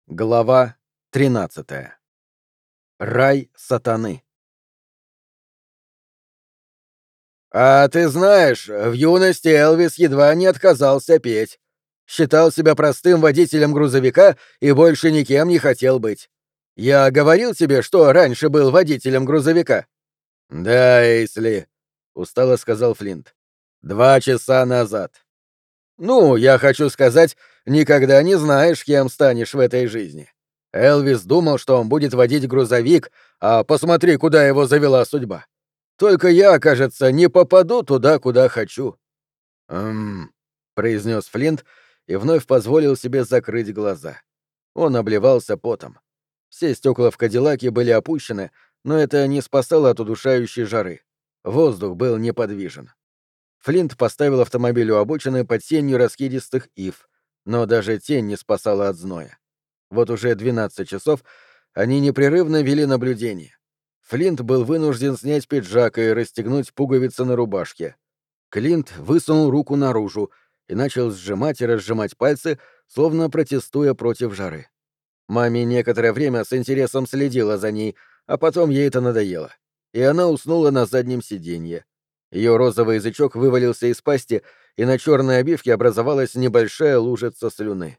Глава 13. Рай сатаны. «А ты знаешь, в юности Элвис едва не отказался петь. Считал себя простым водителем грузовика и больше никем не хотел быть. Я говорил тебе, что раньше был водителем грузовика?» «Да, Эйсли», — устало сказал Флинт. «2 часа назад». «Ну, я хочу сказать, никогда не знаешь, кем станешь в этой жизни. Элвис думал, что он будет водить грузовик, а посмотри, куда его завела судьба. Только я, кажется, не попаду туда, куда хочу». «М-м», произнес Флинт и вновь позволил себе закрыть глаза. Он обливался потом. Все стекла в Кадиллаке были опущены, но это не спасало от удушающей жары. Воздух был неподвижен. Флинт поставил автомобиль у обочины под сенью раскидистых ив, но даже тень не спасала от зноя. Вот уже 12 часов они непрерывно вели наблюдение. Флинт был вынужден снять пиджак и расстегнуть пуговицы на рубашке. Клинт высунул руку наружу и начал сжимать и разжимать пальцы, словно протестуя против жары. Маме некоторое время с интересом следила за ней, а потом ей это надоело, и она уснула на заднем сиденье. Ее розовый язычок вывалился из пасти, и на черной обивке образовалась небольшая лужица слюны.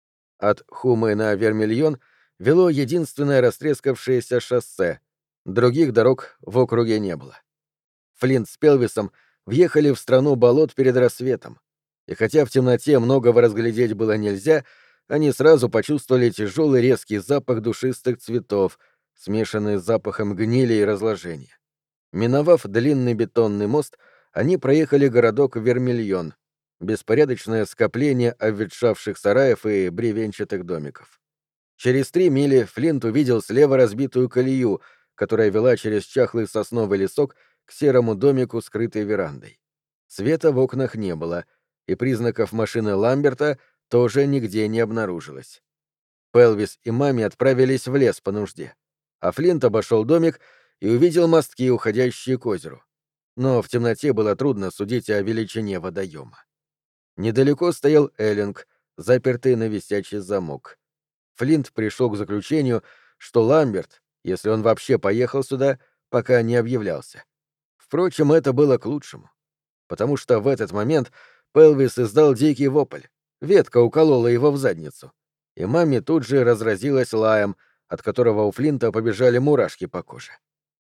От Хумы на Вермильон вело единственное растрескавшееся шоссе. Других дорог в округе не было. Флинт с Пелвисом въехали в страну болот перед рассветом, и хотя в темноте многого разглядеть было нельзя, они сразу почувствовали тяжелый резкий запах душистых цветов, смешанный с запахом гнили и разложения. Миновав длинный бетонный мост, они проехали городок Вермильон, беспорядочное скопление обветшавших сараев и бревенчатых домиков. Через 3 мили Флинт увидел слева разбитую колею, которая вела через чахлый сосновый лесок к серому домику, скрытой верандой. Света в окнах не было, и признаков машины Ламберта тоже нигде не обнаружилось. Пелвис и Мами отправились в лес по нужде, а Флинт обошел домик и увидел мостки, уходящие к озеру. Но в темноте было трудно судить о величине водоема. Недалеко стоял Эллинг, запертый на висячий замок. Флинт пришел к заключению, что Ламберт, если он вообще поехал сюда, пока не объявлялся. Впрочем, это было к лучшему, потому что в этот момент Пелвис издал дикий вопль. Ветка уколола его в задницу, и Мами тут же разразилась лаем, от которого у Флинта побежали мурашки по коже.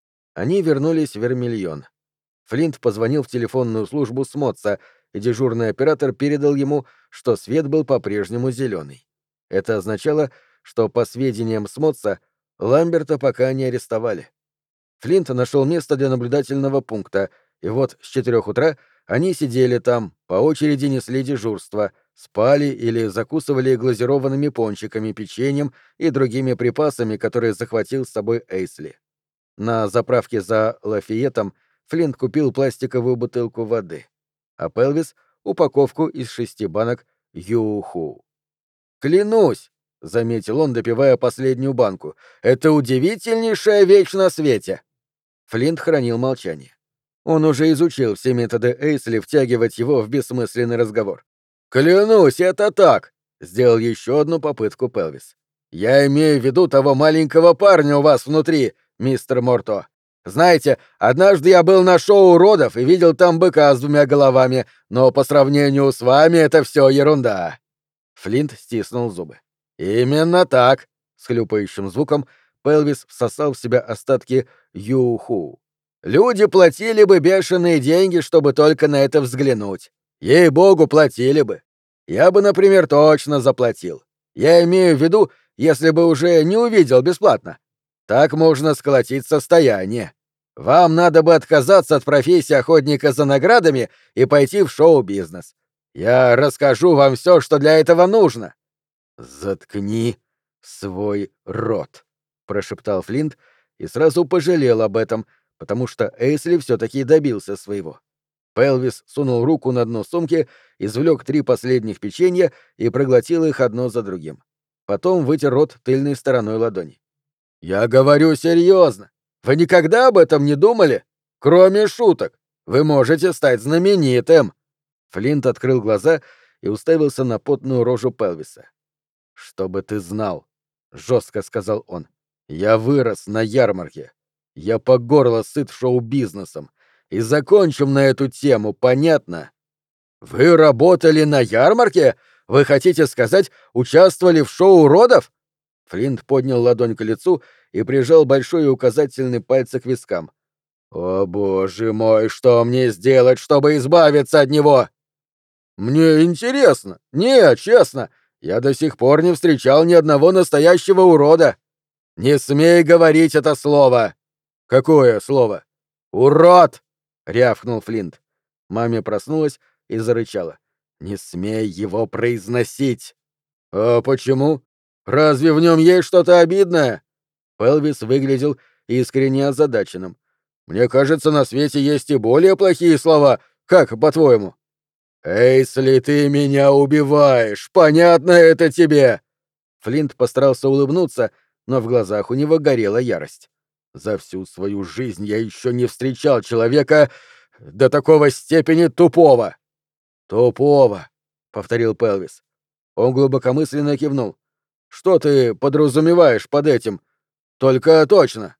Они вернулись в Вермильон. Флинт позвонил в телефонную службу Смотса, и дежурный оператор передал ему, что свет был по-прежнему зеленый. Это означало, что, по сведениям Смотса, Ламберта пока не арестовали. Флинт нашел место для наблюдательного пункта, и вот с 4 утра они сидели там, по очереди несли дежурство, спали или закусывали глазированными пончиками, печеньем и другими припасами, которые захватил с собой Эйсли. На заправке за Лафиетом Флинт купил пластиковую бутылку воды, а Пелвис — упаковку из 6 банок Юху. «Клянусь», — заметил он, допивая последнюю банку, — «это удивительнейшая вещь на свете». Флинт хранил молчание. Он уже изучил все методы Эйсли втягивать его в бессмысленный разговор. «Клянусь, это так!» — сделал еще одну попытку Пелвис. «Я имею в виду того маленького парня у вас внутри, мистер Морто. Знаете, однажды я был на шоу уродов и видел там быка с 2 головами, но по сравнению с вами это все ерунда». Флинт стиснул зубы. «Именно так!» — с хлюпающим звуком Пелвис всосал в себя остатки юху. «Люди платили бы бешеные деньги, чтобы только на это взглянуть. Ей-богу, платили бы. Я бы, например, точно заплатил. Я имею в виду, если бы уже не увидел бесплатно. Так можно сколотить состояние. Вам надо бы отказаться от профессии охотника за наградами и пойти в шоу-бизнес. Я расскажу вам все, что для этого нужно». «Заткни свой рот», — прошептал Флинт и сразу пожалел об этом, потому что Эйсли все-таки добился своего. Пелвис сунул руку на дно сумки, извлек 3 последних печенья и проглотил их одно за другим. Потом вытер рот тыльной стороной ладони. «Я говорю серьезно. Вы никогда об этом не думали? Кроме шуток. Вы можете стать знаменитым». Флинт открыл глаза и уставился на потную рожу Пелвиса. «Чтобы ты знал, — жестко сказал он. «Я вырос на ярмарке. Я по горло сыт шоу-бизнесом. И закончим на эту тему, понятно?» «Вы работали на ярмарке? Вы хотите сказать, участвовали в шоу уродов?» Флинт поднял ладонь к лицу и прижал большой и указательный пальцы к вискам. «О, боже мой, что мне сделать, чтобы избавиться от него?» «Мне интересно. Нет, честно, я до сих пор не встречал ни одного настоящего урода». «Не смей говорить это слово!» «Какое слово?» «Урод!» — рявкнул Флинт. Маме проснулась и зарычала. «Не смей его произносить!» «А почему? Разве в нем есть что-то обидное?» Пелвис выглядел искренне озадаченным. «Мне кажется, на свете есть и более плохие слова. Как, по-твоему?» «Эйсли, ты меня убиваешь! Понятно это тебе!» Флинт постарался улыбнуться, но в глазах у него горела ярость. «За всю свою жизнь я еще не встречал человека до такого степени тупого!» «Тупого!» — повторил Пелвис. Он глубокомысленно кивнул. «Что ты подразумеваешь под этим? Только точно!»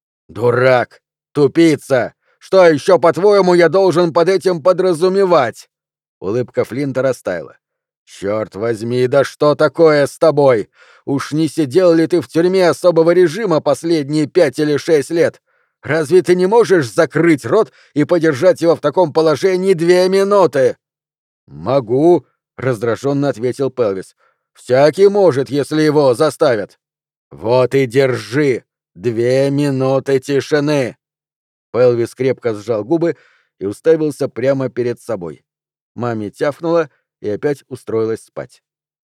«Дурак! Тупица! Что еще, по-твоему, я должен под этим подразумевать?» Улыбка Флинта растаяла. «Черт возьми, да что такое с тобой? Уж не сидел ли ты в тюрьме особого режима последние 5 или 6 лет? Разве ты не можешь закрыть рот и подержать его в таком положении 2 минуты?» «Могу», — раздраженно ответил Пелвис. «Всякий может, если его заставят». «Вот и держи! 2 минуты тишины!» Пелвис крепко сжал губы и уставился прямо перед собой. Маме тявкнула и опять устроилась спать.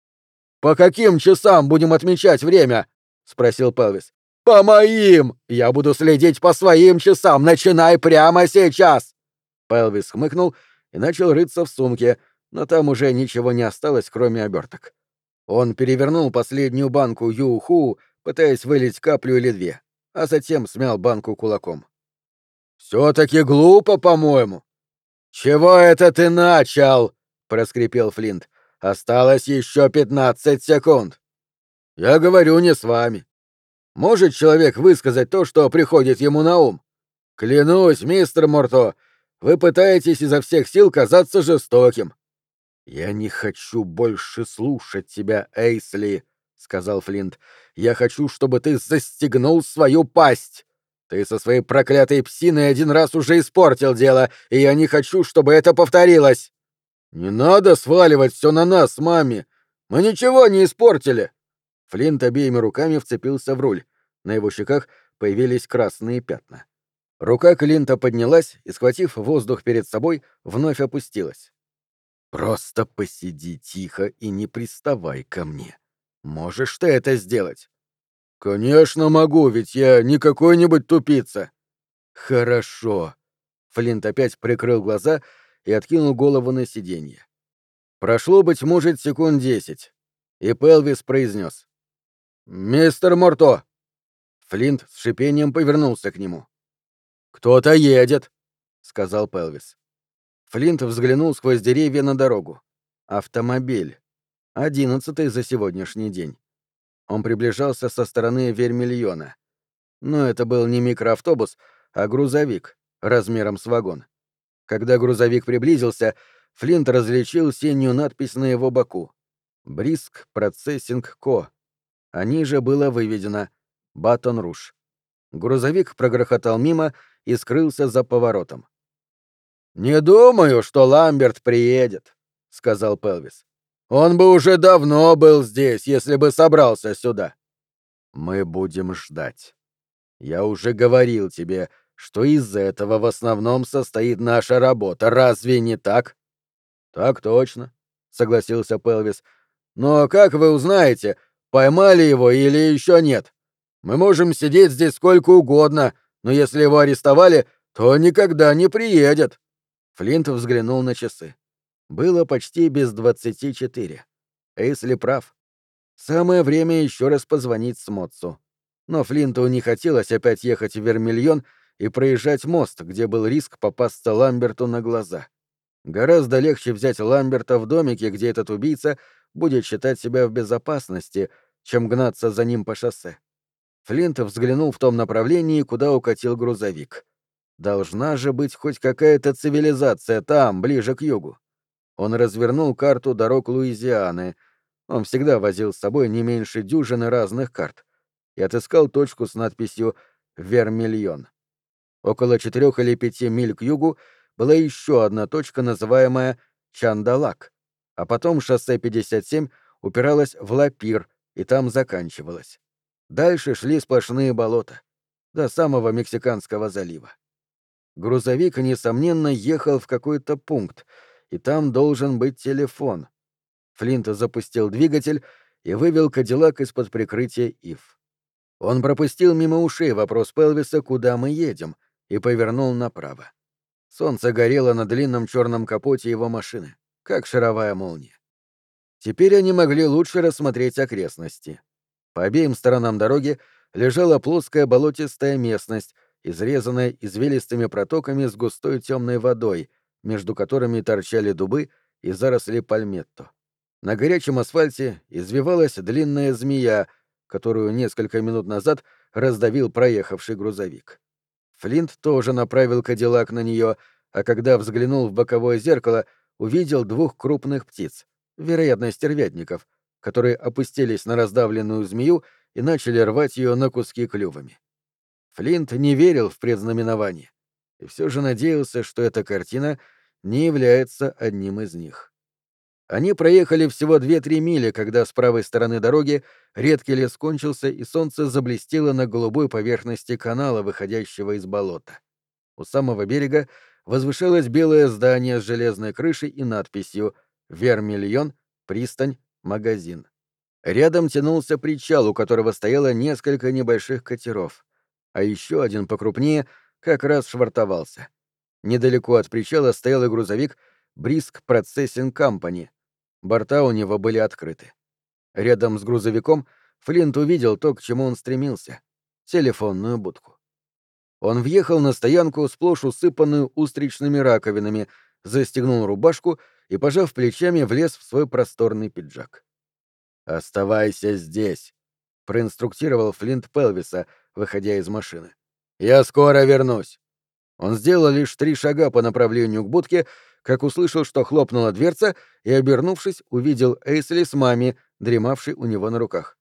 «По каким часам будем отмечать время?» — спросил Пелвис. «По моим! Я буду следить по своим часам! Начинай прямо сейчас!» Пелвис хмыкнул и начал рыться в сумке, но там уже ничего не осталось, кроме оберток. Он перевернул последнюю банку Ю-Ху, пытаясь вылить каплю или две, а затем смял банку кулаком. «Все-таки глупо, по-моему». «Чего это ты начал?» — проскрипел Флинт. «Осталось еще 15 секунд». «Я говорю не с вами. Может человек высказать то, что приходит ему на ум? Клянусь, мистер Морто, вы пытаетесь изо всех сил казаться жестоким». «Я не хочу больше слушать тебя, Эйсли», — сказал Флинт. «Я хочу, чтобы ты застегнул свою пасть. Ты со своей проклятой псиной один раз уже испортил дело, и я не хочу, чтобы это повторилось». «Не надо сваливать все на нас, маме. Мы ничего не испортили». Флинт обеими руками вцепился в руль. На его щеках появились красные пятна. Рука Клинта поднялась и, схватив воздух перед собой, вновь опустилась. «Просто посиди тихо и не приставай ко мне. Можешь ты это сделать?» «Конечно могу, ведь я не какой-нибудь тупица». «Хорошо». Флинт опять прикрыл глаза и откинул голову на сиденье. Прошло, быть может, секунд 10, и Пелвис произнес: «Мистер Морто!» Флинт с шипением повернулся к нему. «Кто-то едет», — сказал Пелвис. Флинт взглянул сквозь деревья на дорогу. Автомобиль. 11-й за сегодняшний день. Он приближался со стороны Вермильона. Но это был не микроавтобус, а грузовик, размером с вагон. Когда грузовик приблизился, Флинт различил синюю надпись на его боку. «Бриск Процессинг Ко». А ниже было выведено «Батон-Руж». Грузовик прогрохотал мимо и скрылся за поворотом. «Не думаю, что Ламберт приедет», — сказал Пелвис. «Он бы уже давно был здесь, если бы собрался сюда». «Мы будем ждать. Я уже говорил тебе, что из этого в основном состоит наша работа, разве не так?» «Так точно», — согласился Пелвис. «Но как вы узнаете, поймали его или еще нет? Мы можем сидеть здесь сколько угодно, но если его арестовали, то никогда не приедет». Флинт взглянул на часы. Было почти без 24. Эйсли прав. Самое время еще раз позвонить Смотсу. Но Флинту не хотелось опять ехать в Вермильон и проезжать мост, где был риск попасться Ламберту на глаза. Гораздо легче взять Ламберта в домике, где этот убийца будет считать себя в безопасности, чем гнаться за ним по шоссе. Флинт взглянул в том направлении, куда укатил грузовик. Должна же быть хоть какая-то цивилизация там, ближе к югу. Он развернул карту дорог Луизианы. Он всегда возил с собой не меньше дюжины разных карт. И отыскал точку с надписью «Вермильон». Около 4 или 5 миль к югу была еще одна точка, называемая Чандалак, а потом шоссе 57 упиралось в Лапир и там заканчивалось. Дальше шли сплошные болота, до самого Мексиканского залива. Грузовик, несомненно, ехал в какой-то пункт, и там должен быть телефон. Флинт запустил двигатель и вывел Кадиллак из-под прикрытия ив. Он пропустил мимо ушей вопрос Пелвиса, куда мы едем, и повернул направо. Солнце горело на длинном черном капоте его машины, как шаровая молния. Теперь они могли лучше рассмотреть окрестности. По обеим сторонам дороги лежала плоская болотистая местность, изрезанная извилистыми протоками с густой темной водой, между которыми торчали дубы и заросли пальметто. На горячем асфальте извивалась длинная змея, которую несколько минут назад раздавил проехавший грузовик. Флинт тоже направил Кадиллак на нее, а когда взглянул в боковое зеркало, увидел 2 крупных птиц, вероятно, стервятников, которые опустились на раздавленную змею и начали рвать ее на куски клювами. Флинт не верил в предзнаменование и все же надеялся, что эта картина не является одним из них. Они проехали всего 2-3 мили, когда с правой стороны дороги редкий лес кончился, и солнце заблестело на голубой поверхности канала, выходящего из болота. У самого берега возвышалось белое здание с железной крышей и надписью «Вермильон, пристань, магазин». Рядом тянулся причал, у которого стояло несколько небольших катеров, а еще один покрупнее как раз швартовался. Недалеко от причала стоял и грузовик «Бриск Процессинг Компани». Борта у него были открыты. Рядом с грузовиком Флинт увидел то, к чему он стремился — телефонную будку. Он въехал на стоянку, сплошь усыпанную устричными раковинами, застегнул рубашку и, пожав плечами, влез в свой просторный пиджак. «Оставайся здесь», — проинструктировал Флинт Пелвиса, выходя из машины. «Я скоро вернусь». Он сделал лишь 3 шага по направлению к будке, как услышал, что хлопнула дверца, и, обернувшись, увидел Эйсли с Мами, дремавшей у него на руках.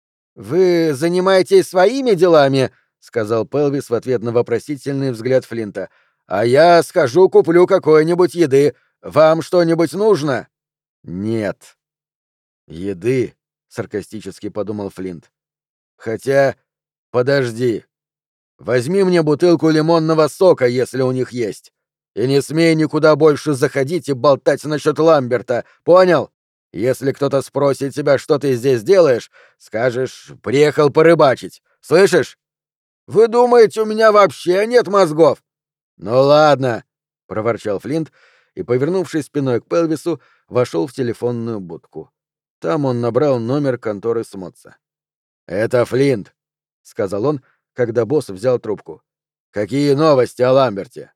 «Вы занимаетесь своими делами?» — сказал Пелвис в ответ на вопросительный взгляд Флинта. «А я схожу куплю какой-нибудь еды. Вам что-нибудь нужно?» «Нет». «Еды?» — саркастически подумал Флинт. «Хотя... Подожди. Возьми мне бутылку лимонного сока, если у них есть. И не смей никуда больше заходить и болтать насчет Ламберта, понял? Если кто-то спросит тебя, что ты здесь делаешь, скажешь, приехал порыбачить. Слышишь? Вы думаете, у меня вообще нет мозгов? Ну ладно, — проворчал Флинт и, повернувшись спиной к Пелвису, вошел в телефонную будку. Там он набрал номер конторы Смотса. «Это Флинт», — сказал он, когда босс взял трубку. «Какие новости о Ламберте?»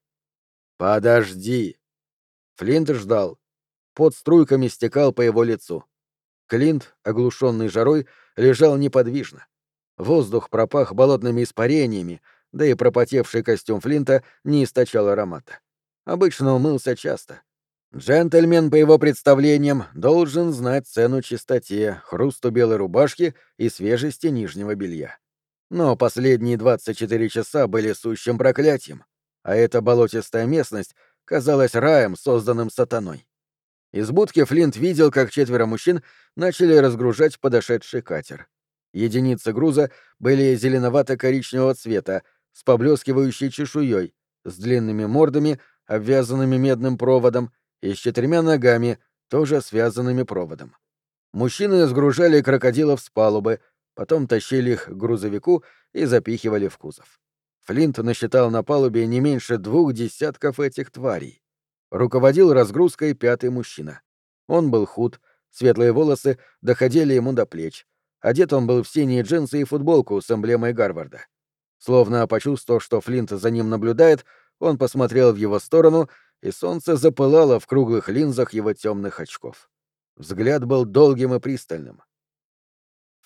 «Подожди». Флинт ждал. Пот струйками стекал по его лицу. Клинт, оглушенный жарой, лежал неподвижно. Воздух пропах болотными испарениями, да и пропотевший костюм Флинта не источал аромата. Обычно он мылся часто. Джентльмен, по его представлениям, должен знать цену чистоте, хрусту белой рубашки и свежести нижнего белья. Но последние 24 часа были сущим проклятием, а эта болотистая местность казалась раем, созданным сатаной. Из будки Флинт видел, как 4 мужчин начали разгружать подошедший катер. Единицы груза были зеленовато-коричневого цвета, с поблескивающей чешуей, с длинными мордами, обвязанными медным проводом, и с 4 ногами, тоже связанными проводом. Мужчины сгружали крокодилов с палубы, потом тащили их к грузовику и запихивали в кузов. Флинт насчитал на палубе не меньше 2 десятков этих тварей. Руководил разгрузкой 5-й мужчина. Он был худ, светлые волосы доходили ему до плеч. Одет он был в синие джинсы и футболку с эмблемой Гарварда. Словно почувствовав, что Флинт за ним наблюдает, он посмотрел в его сторону, и солнце запылало в круглых линзах его темных очков. Взгляд был долгим и пристальным.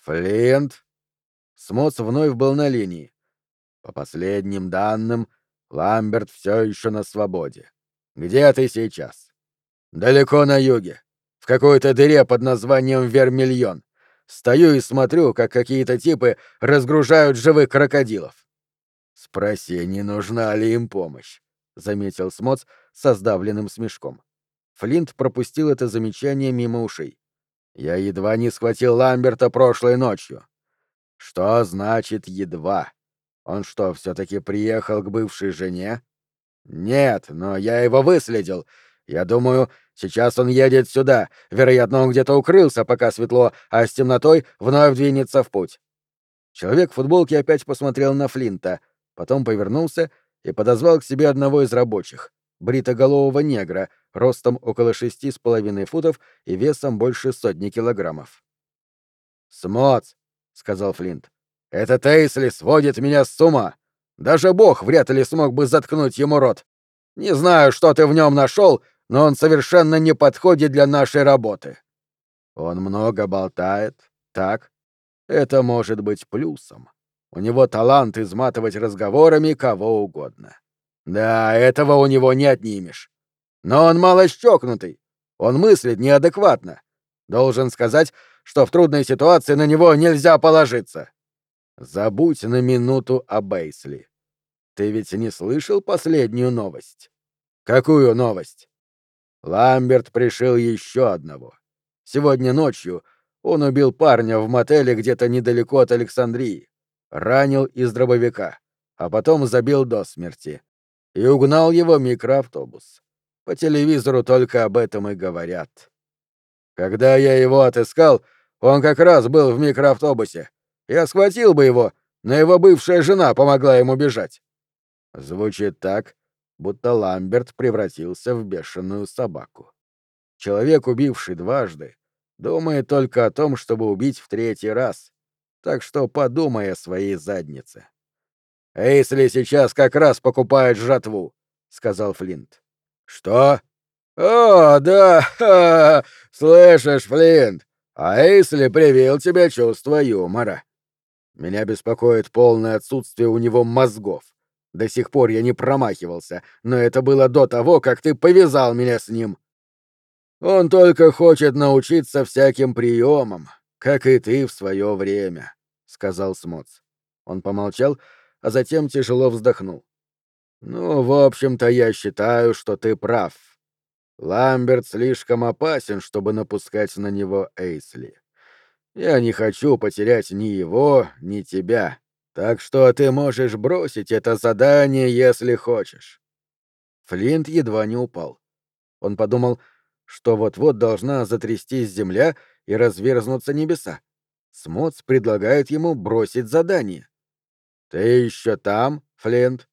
Флинт?» Смоц вновь был на линии. «По последним данным, Ламберт все еще на свободе. Где ты сейчас?» «Далеко на юге. В какой-то дыре под названием Вермильон. Стою и смотрю, как какие-то типы разгружают живых крокодилов». «Спроси, не нужна ли им помощь», — заметил Смоц со сдавленным смешком. Флинт пропустил это замечание мимо ушей. «Я едва не схватил Ламберта прошлой ночью». «Что значит «едва»? Он что, все-таки приехал к бывшей жене?» «Нет, но я его выследил. Я думаю, сейчас он едет сюда. Вероятно, он где-то укрылся, пока светло, а с темнотой вновь двинется в путь». Человек в футболке опять посмотрел на Флинта, потом повернулся и подозвал к себе одного из рабочих, бритоголового негра, ростом около 6,5 футов и весом больше 100 килограммов. «Смоц», — сказал Флинт, — «этот Эйсли сводит меня с ума. Даже Бог вряд ли смог бы заткнуть ему рот. Не знаю, что ты в нем нашел, но он совершенно не подходит для нашей работы». «Он много болтает, так? Это может быть плюсом. У него талант изматывать разговорами кого угодно. Да, этого у него не отнимешь. Но он мало чокнутый. Он мыслит неадекватно. Должен сказать, что в трудной ситуации на него нельзя положиться. Забудь на минуту о Бейсли. Ты ведь не слышал последнюю новость? Какую новость? Ламберт пришил еще одного. Сегодня ночью он убил парня в мотеле где-то недалеко от Александрии, ранил из дробовика, а потом забил до смерти. И угнал его микроавтобус. По телевизору только об этом и говорят. Когда я его отыскал, он как раз был в микроавтобусе. Я схватил бы его, но его бывшая жена помогла ему бежать. Звучит так, будто Ламберт превратился в бешеную собаку. Человек, убивший дважды, думает только о том, чтобы убить в третий раз. Так что подумай о своей заднице. «Эйсли сейчас как раз покупает жратву», — сказал Флинт. «Что?» «О, да, ха, слышишь, Флинт, а Эйсли привил тебе чувство юмора. Меня беспокоит полное отсутствие у него мозгов. До сих пор я не промахивался, но это было до того, как ты повязал меня с ним. Он только хочет научиться всяким приемам, как и ты в свое время», — сказал Смоц. Он помолчал, а затем тяжело вздохнул. «Ну, в общем-то, я считаю, что ты прав. Ламберт слишком опасен, чтобы напускать на него Эйсли. Я не хочу потерять ни его, ни тебя, так что ты можешь бросить это задание, если хочешь». Флинт едва не упал. Он подумал, что вот-вот должна затрястись земля и разверзнуться небеса. Смоц предлагает ему бросить задание. «Ты еще там, Флинт?»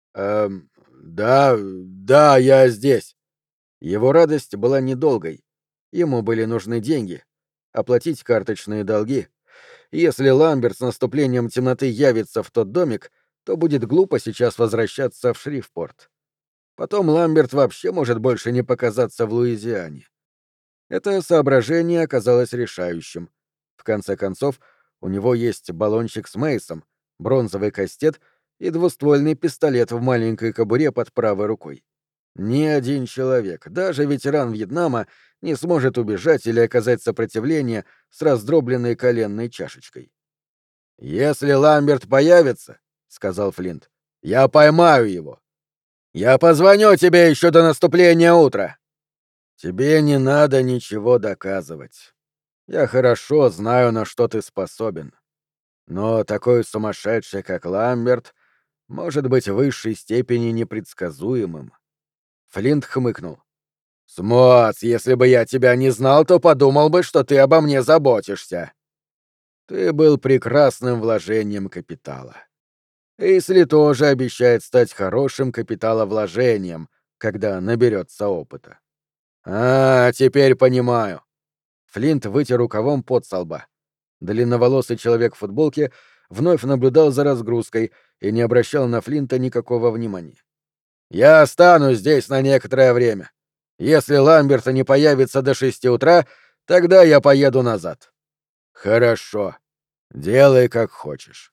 Да, я здесь». Его радость была недолгой. Ему были нужны деньги, оплатить карточные долги. Если Ламберт с наступлением темноты явится в тот домик, то будет глупо сейчас возвращаться в Шрифпорт. Потом Ламберт вообще может больше не показаться в Луизиане. Это соображение оказалось решающим. В конце концов, у него есть баллончик с Мейсом, бронзовый кастет и двуствольный пистолет в маленькой кобуре под правой рукой. Ни один человек, даже ветеран Вьетнама, не сможет убежать или оказать сопротивление с раздробленной коленной чашечкой. «Если Ламберт появится, — сказал Флинт, — я поймаю его. Я позвоню тебе еще до наступления утра». «Тебе не надо ничего доказывать. Я хорошо знаю, на что ты способен. Но такой сумасшедший, как Ламберт, может быть в высшей степени непредсказуемым». Флинт хмыкнул. «Смоц, если бы я тебя не знал, то подумал бы, что ты обо мне заботишься». «Ты был прекрасным вложением капитала. Эйсли тоже обещает стать хорошим капиталовложением, когда наберется опыта». «А, теперь понимаю». Флинт вытер рукавом пот со лба. Длинноволосый человек в футболке вновь наблюдал за разгрузкой и не обращал на Флинта никакого внимания. «Я останусь здесь на некоторое время. Если Ламберт не появится до 6 утра, тогда я поеду назад». «Хорошо», Делай, как хочешь.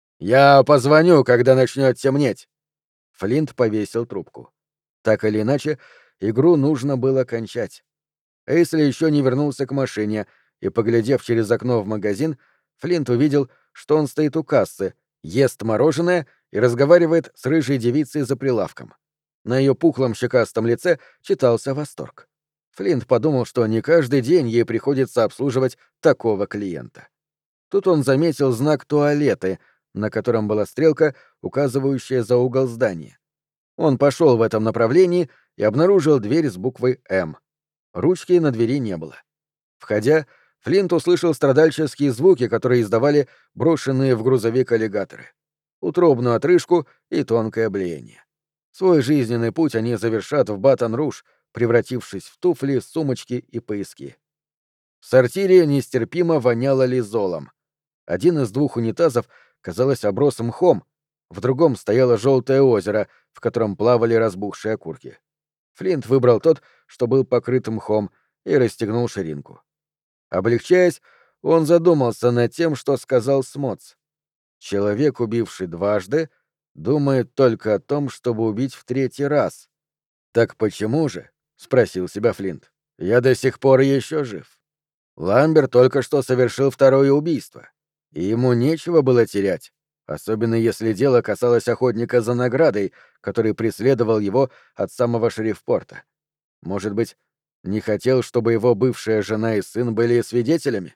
Я позвоню, когда начнет темнеть. Флинт повесил трубку. Так или иначе, игру нужно было кончать. Эйсли еще не вернулся к машине, и, поглядев через окно в магазин, Флинт увидел, что он стоит у кассы, ест мороженое и разговаривает с рыжей девицей за прилавком. На ее пухлом щекастом лице читался восторг. Флинт подумал, что не каждый день ей приходится обслуживать такого клиента. Тут он заметил знак «туалеты», на котором была стрелка, указывающая за угол здания. Он пошел в этом направлении и обнаружил дверь с буквой «М». Ручки на двери не было. Входя, Флинт услышал страдальческие звуки, которые издавали брошенные в грузовик аллигаторы. Утробную отрыжку и тонкое блеяние. Свой жизненный путь они завершат в Батон-Руж, превратившись в туфли, сумочки и пояски. В сортире нестерпимо воняло лизолом. Один из двух унитазов, казалось, оброс мхом, в другом стояло желтое озеро, в котором плавали разбухшие окурки. Флинт выбрал тот, что был покрыт мхом, и расстегнул ширинку. Облегчаясь, он задумался над тем, что сказал Смоц. Человек, убивший дважды, думает только о том, чтобы убить в третий раз. «Так почему же?» — спросил себя Флинт. «Я до сих пор еще жив. Ламбер только что совершил второе убийство, и ему нечего было терять, особенно если дело касалось охотника за наградой, который преследовал его от самого Шерифпорта. Может быть, не хотел, чтобы его бывшая жена и сын были свидетелями?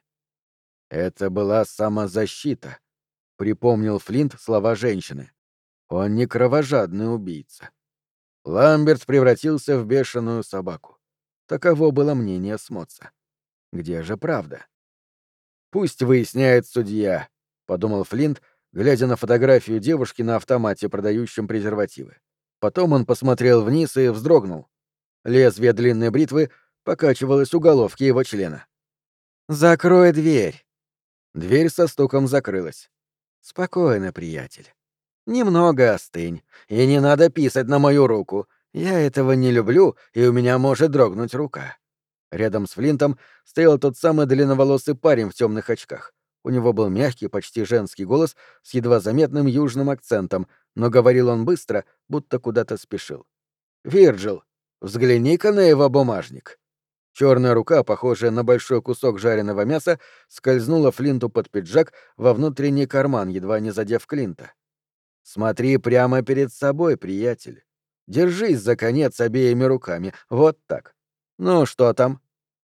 Это была самозащита, припомнил Флинт слова женщины. Он не кровожадный убийца. Ламберт превратился в бешеную собаку. Таково было мнение Смоца. Где же правда? Пусть выясняет судья, подумал Флинт, глядя на фотографию девушки на автомате, продающем презервативы. Потом он посмотрел вниз и вздрогнул. Лезвие длинной бритвы покачивалось у головки его члена. «Закрой дверь!» Дверь со стуком закрылась. «Спокойно, приятель. Немного остынь, и не надо писать на мою руку. Я этого не люблю, и у меня может дрогнуть рука». Рядом с Флинтом стоял тот самый длинноволосый парень в темных очках. У него был мягкий, почти женский голос с едва заметным южным акцентом, но говорил он быстро, будто куда-то спешил. «Вирджил, взгляни-ка на его бумажник». Черная рука, похожая на большой кусок жареного мяса, скользнула Флинту под пиджак во внутренний карман, едва не задев Клинта. «Смотри прямо перед собой, приятель. Держись за конец обеими руками. Вот так. Ну, что там?»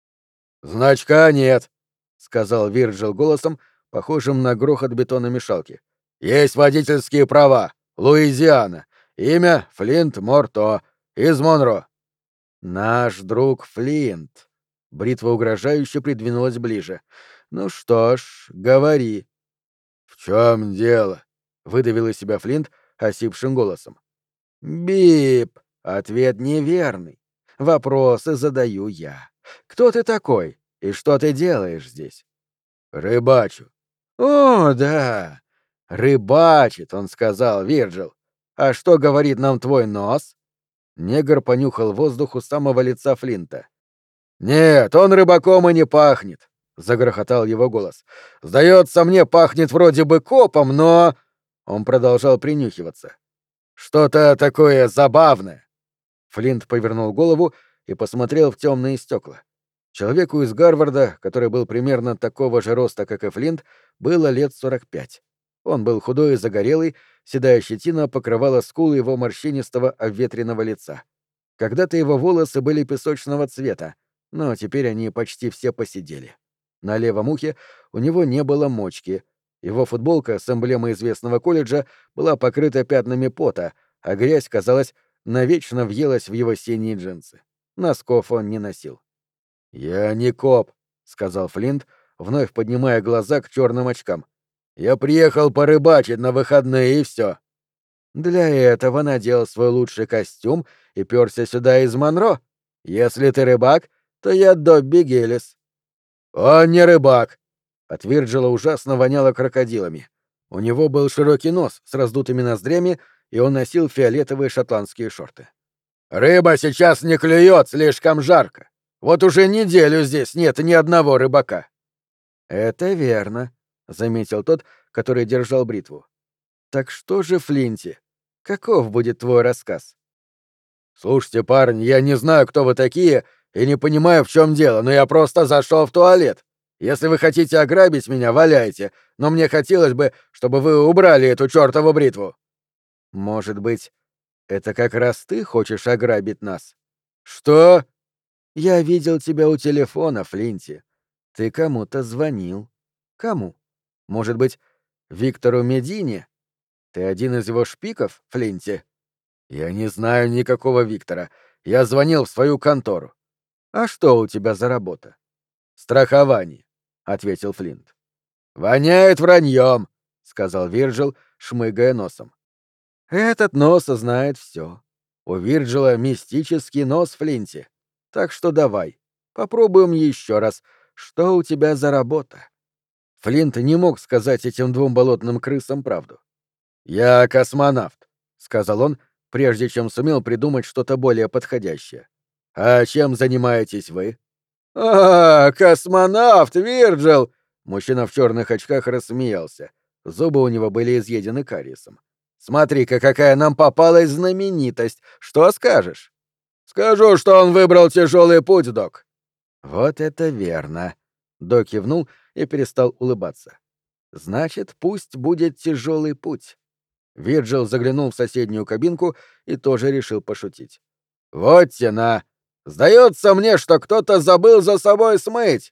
«Значка нет», — сказал Вирджил голосом, похожим на грохот бетономешалки. «Есть водительские права. Луизиана. Имя Флинт Морто. Из Монро». «Наш друг Флинт». Бритва угрожающе придвинулась ближе. «Ну что ж, говори». «В чем дело?» — выдавил из себя Флинт осипшим голосом. «Бип! Ответ неверный. Вопросы задаю я. Кто ты такой и что ты делаешь здесь?» «Рыбачу». «О, да! Рыбачит, он сказал, Вирджил. А что говорит нам твой нос?» Негр понюхал воздух у самого лица Флинта. «Нет, он рыбаком и не пахнет», — загрохотал его голос. «Сдается мне, пахнет вроде бы копом, но...» Он продолжал принюхиваться. «Что-то такое забавное». Флинт повернул голову и посмотрел в темные стекла. Человеку из Гарварда, который был примерно такого же роста, как и Флинт, было лет 45. Он был худой и загорелый, седая щетина покрывала скулы его морщинистого обветренного лица. Когда-то его волосы были песочного цвета, но теперь они почти все поседели. На левом ухе у него не было мочки. Его футболка с эмблемой известного колледжа была покрыта пятнами пота, а грязь, казалось, навечно въелась в его синие джинсы. Носков он не носил. «Я не коп», — сказал Флинт, вновь поднимая глаза к черным очкам. «Я приехал порыбачить на выходные, и все». «Для этого надел свой лучший костюм и пёрся сюда из Монро? Если ты рыбак, то я Добби Гиллис». «Он не рыбак!» От Вирджила ужасно воняло крокодилами. У него был широкий нос с раздутыми ноздрями, и он носил фиолетовые шотландские шорты. «Рыба сейчас не клюет, слишком жарко. Вот уже неделю здесь нет ни одного рыбака». «Это верно. — заметил тот, который держал бритву. «Так что же, Флинти, каков будет твой рассказ?» «Слушайте, парни, я не знаю, кто вы такие, и не понимаю, в чем дело, но я просто зашел в туалет. Если вы хотите ограбить меня, валяйте, но мне хотелось бы, чтобы вы убрали эту чертову бритву». «Может быть, это как раз ты хочешь ограбить нас?» «Что?» «Я видел тебя у телефона, Флинти. Ты кому-то звонил. Кому? Может быть, Виктору Медине? Ты один из его шпиков, Флинти?» «Я не знаю никакого Виктора. Я звонил в свою контору». «А что у тебя за работа?» «Страхование», — ответил Флинт. «Воняет враньем», — сказал Вирджил, шмыгая носом. «Этот нос знает все. У Вирджила мистический нос, Флинти. Так что давай, попробуем еще раз. Что у тебя за работа?» Флинт не мог сказать этим двум болотным крысам правду. «Я космонавт», — сказал он, прежде чем сумел придумать что-то более подходящее. «А чем занимаетесь вы?» «А, космонавт, Вирджил!» Мужчина в черных очках рассмеялся. Зубы у него были изъедены кариесом. «Смотри-ка, какая нам попалась знаменитость! Что скажешь?» «Скажу, что он выбрал тяжелый путь, док». «Вот это верно!» Док кивнул и перестал улыбаться. «Значит, пусть будет тяжелый путь». Вирджил заглянул в соседнюю кабинку и тоже решил пошутить. «Вот тена! Сдается мне, что кто-то забыл за собой смыть!»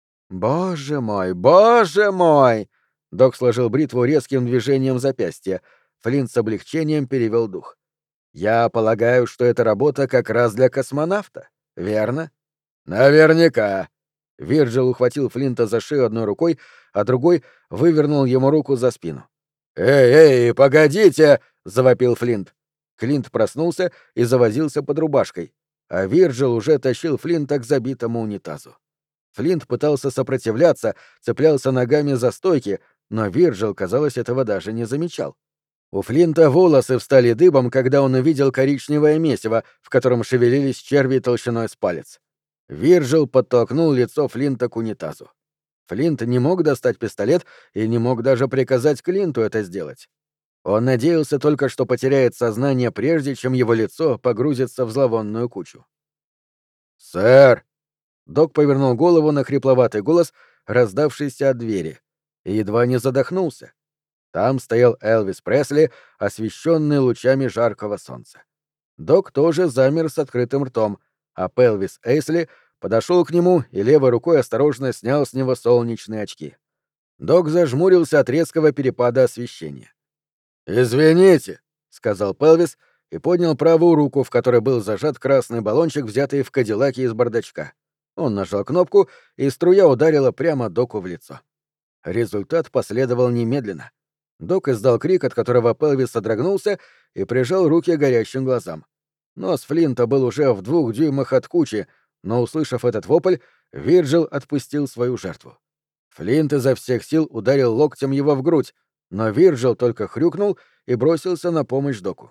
«Боже мой, боже мой!» Док сложил бритву резким движением запястья. Флинт с облегчением перевел дух. «Я полагаю, что эта работа как раз для космонавта, верно?» «Наверняка». Вирджил ухватил Флинта за шею одной рукой, а другой вывернул ему руку за спину. «Эй, погодите!» — завопил Флинт. Клинт проснулся и завозился под рубашкой, а Вирджил уже тащил Флинта к забитому унитазу. Флинт пытался сопротивляться, цеплялся ногами за стойки, но Вирджил, казалось, этого даже не замечал. У Флинта волосы встали дыбом, когда он увидел коричневое месиво, в котором шевелились черви толщиной с палец. Вирджил подтолкнул лицо Флинта к унитазу. Флинт не мог достать пистолет и не мог даже приказать Клинту это сделать. Он надеялся только, что потеряет сознание, прежде чем его лицо погрузится в зловонную кучу. «Сэр!» Док повернул голову на хрипловатый голос, раздавшийся от двери, и едва не задохнулся. Там стоял Элвис Пресли, освещенный лучами жаркого солнца. Док тоже замер с открытым ртом, а Пелвис Эйсли подошел к нему и левой рукой осторожно снял с него солнечные очки. Док зажмурился от резкого перепада освещения. «Извините», — сказал Пелвис и поднял правую руку, в которой был зажат красный баллончик, взятый в кадиллаке из бардачка. Он нажал кнопку, и струя ударила прямо Доку в лицо. Результат последовал немедленно. Док издал крик, от которого Пелвис содрогнулся и прижал руки к горящим глазам. Нос Флинта был уже в 2 дюймах от кучи, но, услышав этот вопль, Вирджил отпустил свою жертву. Флинт изо всех сил ударил локтем его в грудь, но Вирджил только хрюкнул и бросился на помощь Доку.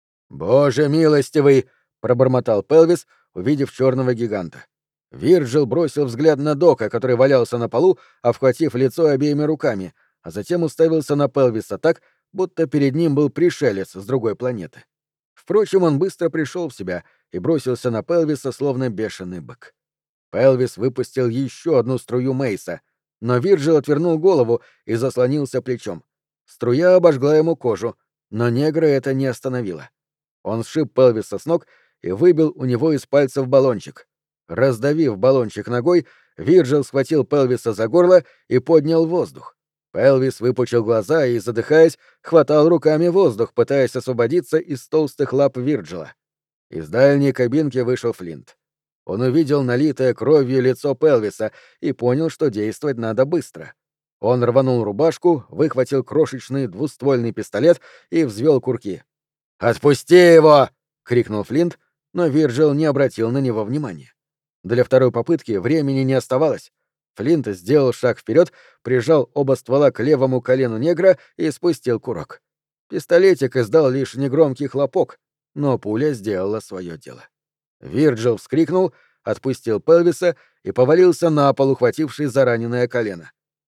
«Боже милостивый!» — пробормотал Пелвис, увидев черного гиганта. Вирджил бросил взгляд на Дока, который валялся на полу, обхватив лицо обеими руками, а затем уставился на Пелвиса так, будто перед ним был пришелец с другой планеты. Впрочем, он быстро пришел в себя и бросился на Пелвиса, словно бешеный бык. Пелвис выпустил еще одну струю Мейса, но Вирджил отвернул голову и заслонился плечом. Струя обожгла ему кожу, но негра это не остановило. Он сшиб Пелвиса с ног и выбил у него из пальцев баллончик. Раздавив баллончик ногой, Вирджил схватил Пелвиса за горло и поднял воздух. Пелвис выпучил глаза и, задыхаясь, хватал руками воздух, пытаясь освободиться из толстых лап Вирджила. Из дальней кабинки вышел Флинт. Он увидел налитое кровью лицо Пелвиса и понял, что действовать надо быстро. Он рванул рубашку, выхватил крошечный двуствольный пистолет и взвел курки. «Отпусти его!» — крикнул Флинт, но Вирджил не обратил на него внимания. Для второй попытки времени не оставалось. Флинт сделал шаг вперед, прижал оба ствола к левому колену негра и спустил курок. Пистолетик издал лишь негромкий хлопок, но пуля сделала свое дело. Вирджил вскрикнул, отпустил Пелвиса и повалился на пол, ухватившись за раненое колено.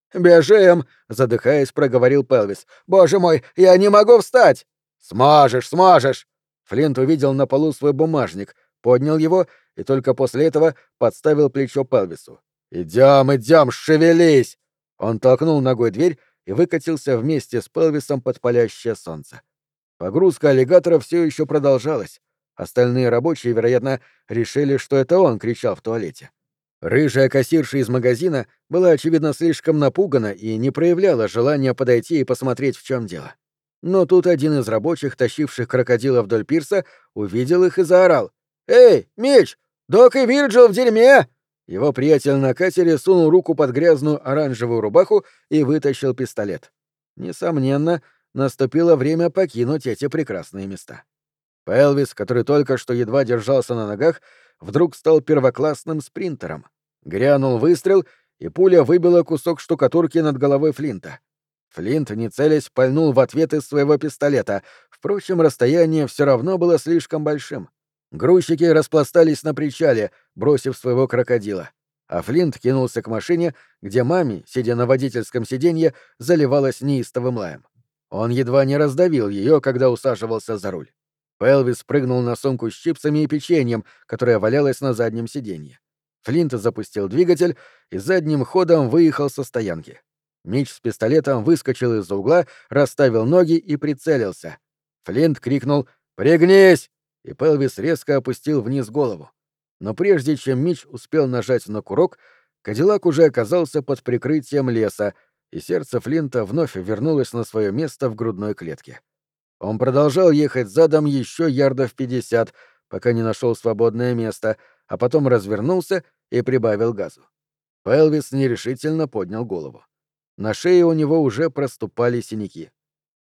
«Бежим!» — задыхаясь, проговорил Пелвис. «Боже мой, я не могу встать!» «Сможешь, сможешь!» Флинт увидел на полу свой бумажник, поднял его и только после этого подставил плечо Пелвису. «Идем, идем, шевелись!» Он толкнул ногой дверь и выкатился вместе с Пелвисом под палящее солнце. Погрузка аллигатора все еще продолжалась. Остальные рабочие, вероятно, решили, что это он кричал в туалете. Рыжая кассирша из магазина была, очевидно, слишком напугана и не проявляла желания подойти и посмотреть, в чем дело. Но тут один из рабочих, тащивших крокодила вдоль пирса, увидел их и заорал. «Эй, Митч! Док и Вирджил в дерьме!» Его приятель на катере сунул руку под грязную оранжевую рубаху и вытащил пистолет. Несомненно, наступило время покинуть эти прекрасные места. Пелвис, который только что едва держался на ногах, вдруг стал первоклассным спринтером. Грянул выстрел, и пуля выбила кусок штукатурки над головой Флинта. Флинт, не целясь, пальнул в ответ из своего пистолета. Впрочем, расстояние все равно было слишком большим. Грузчики распластались на причале, бросив своего крокодила. А Флинт кинулся к машине, где Мами, сидя на водительском сиденье, заливалась неистовым лаем. Он едва не раздавил ее, когда усаживался за руль. Пелвис прыгнул на сумку с чипсами и печеньем, которая валялась на заднем сиденье. Флинт запустил двигатель и задним ходом выехал со стоянки. Митч с пистолетом выскочил из-за угла, расставил ноги и прицелился. Флинт крикнул «Пригнись!» и Пелвис резко опустил вниз голову. Но прежде чем Митч успел нажать на курок, Кадиллак уже оказался под прикрытием леса, и сердце Флинта вновь вернулось на свое место в грудной клетке. Он продолжал ехать задом еще ярдов 50, пока не нашел свободное место, а потом развернулся и прибавил газу. Пелвис нерешительно поднял голову. На шее у него уже проступали синяки.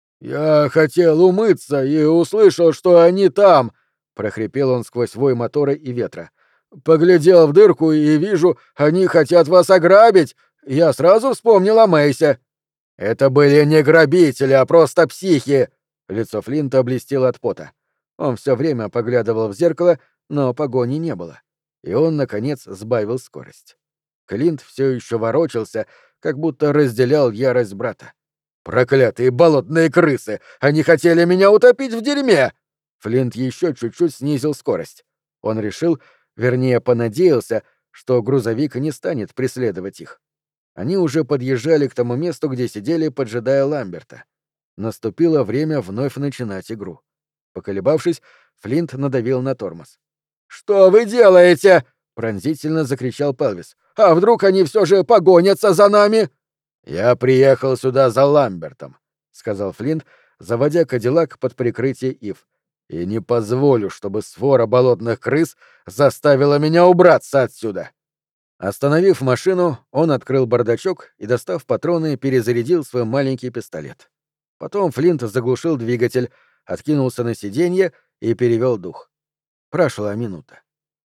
«Я хотел умыться и услышал, что они там!» — прохрипел он сквозь вой мотора и ветра. «Поглядел в дырку и вижу, они хотят вас ограбить! Я сразу вспомнил о Мэйсе!» «Это были не грабители, а просто психи!» Лицо Флинта блестело от пота. Он все время поглядывал в зеркало, но погони не было. И он, наконец, сбавил скорость. Клинт все еще ворочался, как будто разделял ярость брата. «Проклятые болотные крысы! Они хотели меня утопить в дерьме!» Флинт еще чуть-чуть снизил скорость. Он решил, вернее, понадеялся, что грузовик не станет преследовать их. Они уже подъезжали к тому месту, где сидели, поджидая Ламберта. Наступило время вновь начинать игру. Поколебавшись, Флинт надавил на тормоз. «Что вы делаете?» — пронзительно закричал Пелвис. «А вдруг они все же погонятся за нами?» «Я приехал сюда за Ламбертом», — сказал Флинт, заводя Кадиллак под прикрытие Ив. «И не позволю, чтобы свора болотных крыс заставила меня убраться отсюда». Остановив машину, он открыл бардачок и, достав патроны, перезарядил свой маленький пистолет. Потом Флинт заглушил двигатель, откинулся на сиденье и перевел дух. Прошла минута.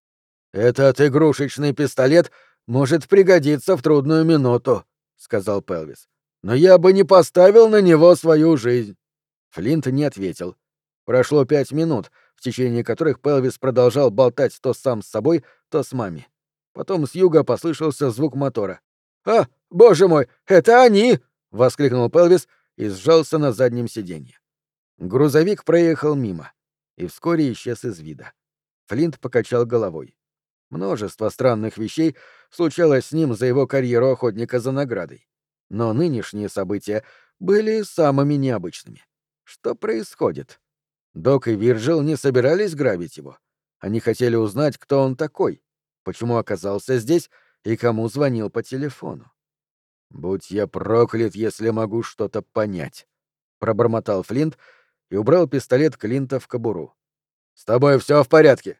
«Этот игрушечный пистолет может пригодиться в трудную минуту», — сказал Пелвис. «Но я бы не поставил на него свою жизнь». Флинт не ответил. Прошло 5 минут, в течение которых Пелвис продолжал болтать то сам с собой, то с Мами. Потом с юга послышался звук мотора. «А, боже мой, это они!» — воскликнул Пелвис и сжался на заднем сиденье. Грузовик проехал мимо и вскоре исчез из вида. Флинт покачал головой. Множество странных вещей случалось с ним за его карьеру охотника за наградой. Но нынешние события были самыми необычными. Что происходит? Док и Вирджил не собирались грабить его. Они хотели узнать, кто он такой, почему оказался здесь и кому звонил по телефону. «Будь я проклят, если могу что-то понять», — пробормотал Флинт и убрал пистолет Клинта в кобуру. «С тобой все в порядке?»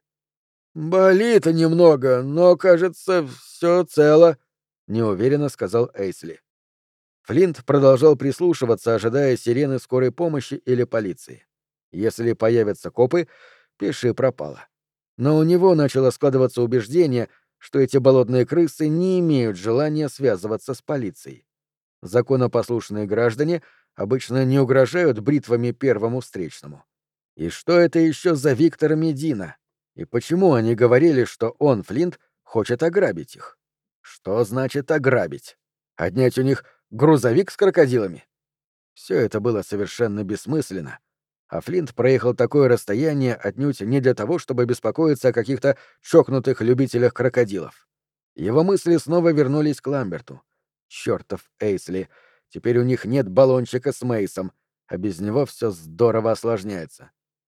«Болит немного, но, кажется, все цело», — неуверенно сказал Эйсли. Флинт продолжал прислушиваться, ожидая сирены скорой помощи или полиции. Если появятся копы, пиши пропало. Но у него начало складываться убеждение, что эти болотные крысы не имеют желания связываться с полицией. Законопослушные граждане обычно не угрожают бритвами первому встречному. И что это еще за Виктор Медина? И почему они говорили, что он, Флинт, хочет ограбить их? Что значит ограбить? Отнять у них Грузовик с крокодилами? Все это было совершенно бессмысленно, а Флинт проехал такое расстояние отнюдь не для того, чтобы беспокоиться о каких-то чокнутых любителях крокодилов. Его мысли снова вернулись к Ламберту. Чёртов Эйсли. Теперь у них нет баллончика с Мейсом, а без него все здорово осложняется.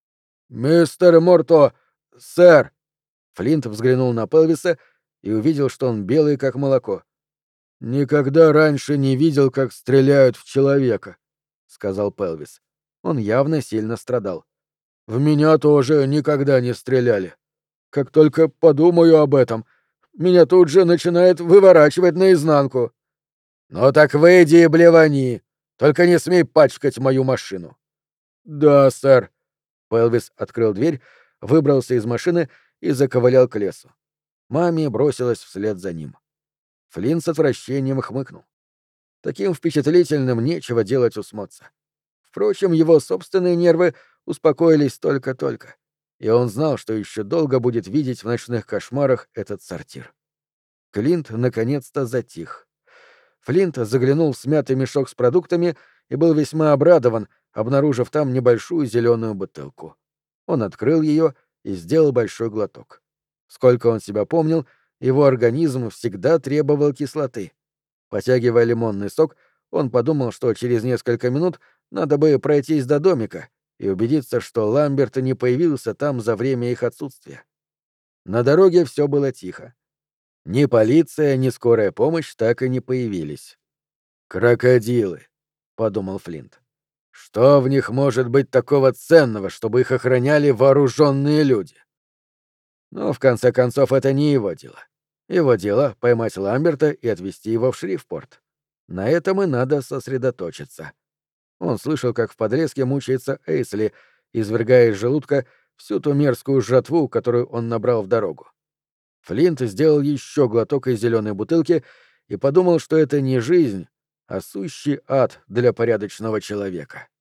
«Мистер Морто! Сэр!» Флинт взглянул на Пелвиса и увидел, что он белый, как молоко. «Никогда раньше не видел, как стреляют в человека», — сказал Пелвис. Он явно сильно страдал. «В меня тоже никогда не стреляли. Как только подумаю об этом, меня тут же начинает выворачивать наизнанку». «Ну так выйди и блевани, только не смей пачкать мою машину». «Да, сэр». Пелвис открыл дверь, выбрался из машины и заковылял к лесу. Маме бросилась вслед за ним. Флинн с отвращением хмыкнул. Таким впечатлительным нечего делать у Смотса. Впрочем, его собственные нервы успокоились только-только, и он знал, что еще долго будет видеть в ночных кошмарах этот сортир. Клинт наконец-то затих. Флинт заглянул в смятый мешок с продуктами и был весьма обрадован, обнаружив там небольшую зеленую бутылку. Он открыл ее и сделал большой глоток. Сколько он себя помнил, его организм всегда требовал кислоты. Потягивая лимонный сок, он подумал, что через несколько минут надо бы пройтись до домика и убедиться, что Ламберт не появился там за время их отсутствия. На дороге все было тихо. Ни полиция, ни скорая помощь так и не появились. «Крокодилы», — подумал Флинт. «Что в них может быть такого ценного, чтобы их охраняли вооруженные люди?» Но, в конце концов, это не его дело. Его дело — поймать Ламберта и отвезти его в Шрифпорт. На этом и надо сосредоточиться. Он слышал, как в подрезке мучается Эйсли, извергая из желудка всю ту мерзкую жратву, которую он набрал в дорогу. Флинт сделал еще глоток из зеленой бутылки и подумал, что это не жизнь, а сущий ад для порядочного человека.